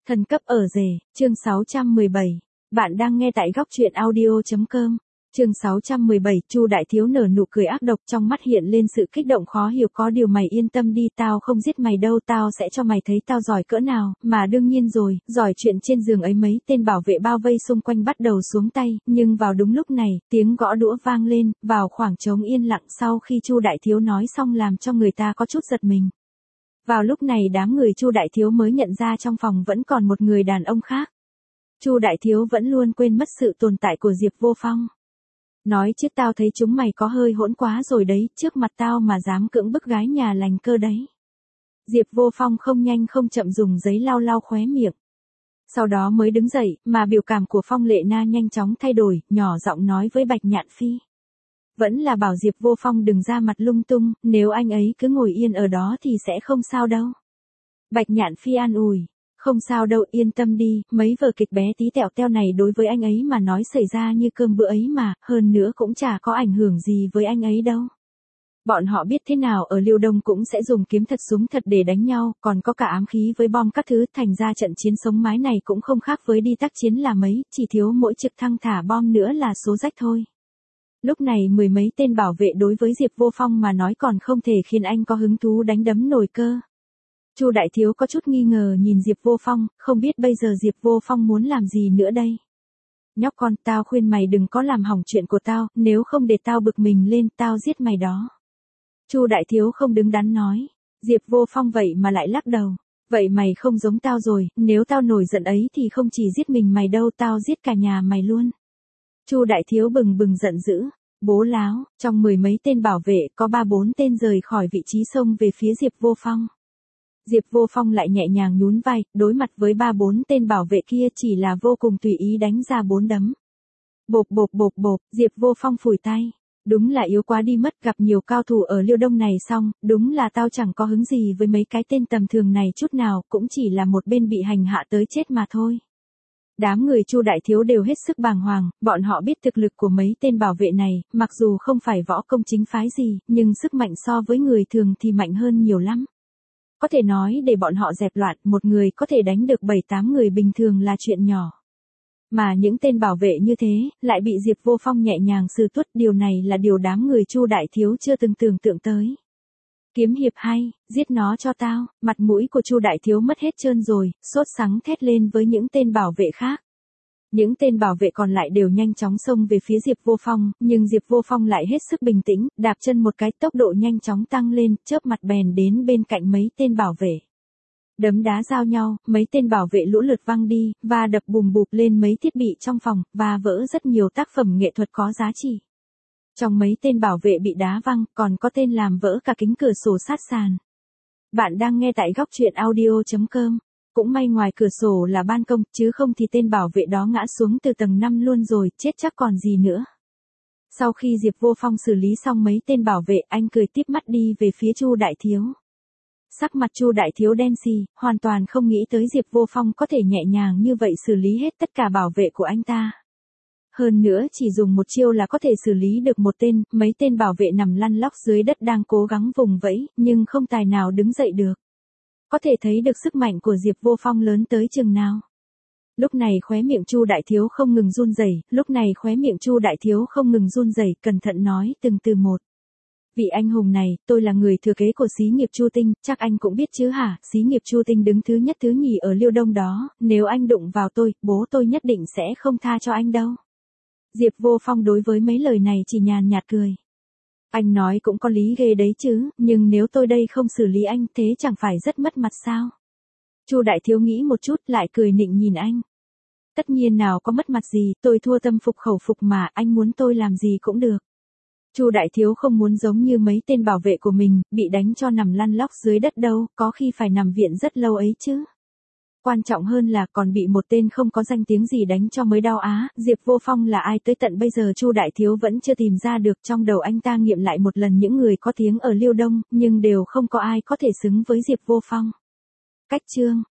Thần cấp ở rể, chương 617. Bạn đang nghe tại góc truyện audio.com. Chương 617, Chu Đại Thiếu nở nụ cười ác độc, trong mắt hiện lên sự kích động khó hiểu. Có điều mày yên tâm đi, tao không giết mày đâu, tao sẽ cho mày thấy tao giỏi cỡ nào, mà đương nhiên rồi, giỏi chuyện trên giường ấy. Mấy tên bảo vệ bao vây xung quanh bắt đầu xuống tay, nhưng vào đúng lúc này, tiếng gõ đũa vang lên, vào khoảng trống yên lặng sau khi Chu Đại Thiếu nói xong làm cho người ta có chút giật mình. Vào lúc này đám người Chu Đại Thiếu mới nhận ra trong phòng vẫn còn một người đàn ông khác. Chu Đại Thiếu vẫn luôn quên mất sự tồn tại của Diệp Vô Phong. Nói chứ tao thấy chúng mày có hơi hỗn quá rồi đấy, trước mặt tao mà dám cưỡng bức gái nhà lành cơ đấy. Diệp Vô Phong không nhanh không chậm dùng giấy lau lau khóe miệng. Sau đó mới đứng dậy, mà biểu cảm của Phong Lệ Na nhanh chóng thay đổi, nhỏ giọng nói với Bạch Nhạn Phi. Vẫn là bảo Diệp Vô Phong đừng ra mặt lung tung, nếu anh ấy cứ ngồi yên ở đó thì sẽ không sao đâu. Bạch Nhạn Phi an ủi, không sao đâu, yên tâm đi, mấy vở kịch bé tí tẹo teo này đối với anh ấy mà nói xảy ra như cơm bữa ấy mà, hơn nữa cũng chả có ảnh hưởng gì với anh ấy đâu. Bọn họ biết thế nào ở Liêu Đông cũng sẽ dùng kiếm thật súng thật để đánh nhau, còn có cả ám khí với bom các thứ, thành ra trận chiến sống mái này cũng không khác với đi tác chiến là mấy, chỉ thiếu mỗi trực thăng thả bom nữa là số rách thôi. Lúc này mười mấy tên bảo vệ đối với Diệp Vô Phong mà nói còn không thể khiến anh có hứng thú đánh đấm nổi cơ. Chu Đại Thiếu có chút nghi ngờ nhìn Diệp Vô Phong, không biết bây giờ Diệp Vô Phong muốn làm gì nữa đây. Nhóc con, tao khuyên mày đừng có làm hỏng chuyện của tao, nếu không để tao bực mình lên, tao giết mày đó. Chu Đại Thiếu không đứng đắn nói. Diệp Vô Phong vậy mà lại lắc đầu. Vậy mày không giống tao rồi, nếu tao nổi giận ấy thì không chỉ giết mình mày đâu, tao giết cả nhà mày luôn. Chu Đại Thiếu bừng bừng giận dữ. Bố láo, trong mười mấy tên bảo vệ, có 3-4 tên rời khỏi vị trí xông về phía Diệp Vô Phong. Diệp Vô Phong lại nhẹ nhàng nhún vai, đối mặt với 3-4 tên bảo vệ kia chỉ là vô cùng tùy ý đánh ra 4 đấm. Bộp bộp bộp bộp, Diệp Vô Phong phủi tay. Đúng là yếu quá đi mất, gặp nhiều cao thủ ở Liêu Đông này xong, đúng là tao chẳng có hứng gì với mấy cái tên tầm thường này chút nào, cũng chỉ là một bên bị hành hạ tới chết mà thôi. Đám người Chu Đại Thiếu đều hết sức bàng hoàng, bọn họ biết thực lực của mấy tên bảo vệ này, mặc dù không phải võ công chính phái gì, nhưng sức mạnh so với người thường thì mạnh hơn nhiều lắm. Có thể nói để bọn họ dẹp loạn, một người có thể đánh được 7-8 người bình thường là chuyện nhỏ. Mà những tên bảo vệ như thế, lại bị Diệp Vô Phong nhẹ nhàng xử tuốt, điều này là điều đám người Chu Đại Thiếu chưa từng tưởng tượng tới. Kiếm hiệp hay, giết nó cho tao. Mặt mũi của Chu Đại Thiếu mất hết trơn rồi, sốt sắng thét lên với những tên bảo vệ khác. Những tên bảo vệ còn lại đều nhanh chóng xông về phía Diệp Vô Phong, nhưng Diệp Vô Phong lại hết sức bình tĩnh, đạp chân một cái, tốc độ nhanh chóng tăng lên, chớp mặt bèn đến bên cạnh mấy tên bảo vệ. Đấm đá giao nhau, mấy tên bảo vệ lũ lượt văng đi, và đập bùm bụp lên mấy thiết bị trong phòng, và vỡ rất nhiều tác phẩm nghệ thuật có giá trị. Trong mấy tên bảo vệ bị đá văng, còn có tên làm vỡ cả kính cửa sổ sát sàn. Bạn đang nghe tại góc truyện audio.com. Cũng may ngoài cửa sổ là ban công, chứ không thì tên bảo vệ đó ngã xuống từ tầng 5 luôn rồi, chết chắc còn gì nữa. Sau khi Diệp Vô Phong xử lý xong mấy tên bảo vệ, anh cười tiếp mắt đi về phía Chu Đại Thiếu. Sắc mặt Chu Đại Thiếu đen xì, hoàn toàn không nghĩ tới Diệp Vô Phong có thể nhẹ nhàng như vậy xử lý hết tất cả bảo vệ của anh ta. Hơn nữa chỉ dùng một chiêu là có thể xử lý được một tên, mấy tên bảo vệ nằm lăn lóc dưới đất đang cố gắng vùng vẫy, nhưng không tài nào đứng dậy được. Có thể thấy được sức mạnh của Diệp Vô Phong lớn tới chừng nào. Lúc này khóe miệng Chu Đại Thiếu không ngừng run rẩy, cẩn thận nói từng từ một. Vị anh hùng này, tôi là người thừa kế của xí nghiệp Chu Tinh, chắc anh cũng biết chứ hả, xí nghiệp Chu Tinh đứng thứ nhất thứ nhì ở Liêu Đông đó, nếu anh đụng vào tôi, bố tôi nhất định sẽ không tha cho anh đâu. Diệp Vô Phong đối với mấy lời này chỉ nhàn nhạt cười. Anh nói cũng có lý ghê đấy chứ, nhưng nếu tôi đây không xử lý anh thế chẳng phải rất mất mặt sao? Chu Đại Thiếu nghĩ một chút lại cười nịnh nhìn anh. Tất nhiên nào có mất mặt gì, tôi thua tâm phục khẩu phục mà, anh muốn tôi làm gì cũng được. Chu Đại Thiếu không muốn giống như mấy tên bảo vệ của mình, bị đánh cho nằm lăn lóc dưới đất đâu, có khi phải nằm viện rất lâu ấy chứ. Quan trọng hơn là còn bị một tên không có danh tiếng gì đánh cho mới đau á. Diệp Vô Phong là ai tới tận bây giờ Chu Đại Thiếu vẫn chưa tìm ra được, trong đầu anh ta nghiệm lại một lần những người có tiếng ở Liêu Đông, nhưng đều không có ai có thể xứng với Diệp Vô Phong. Cách chương,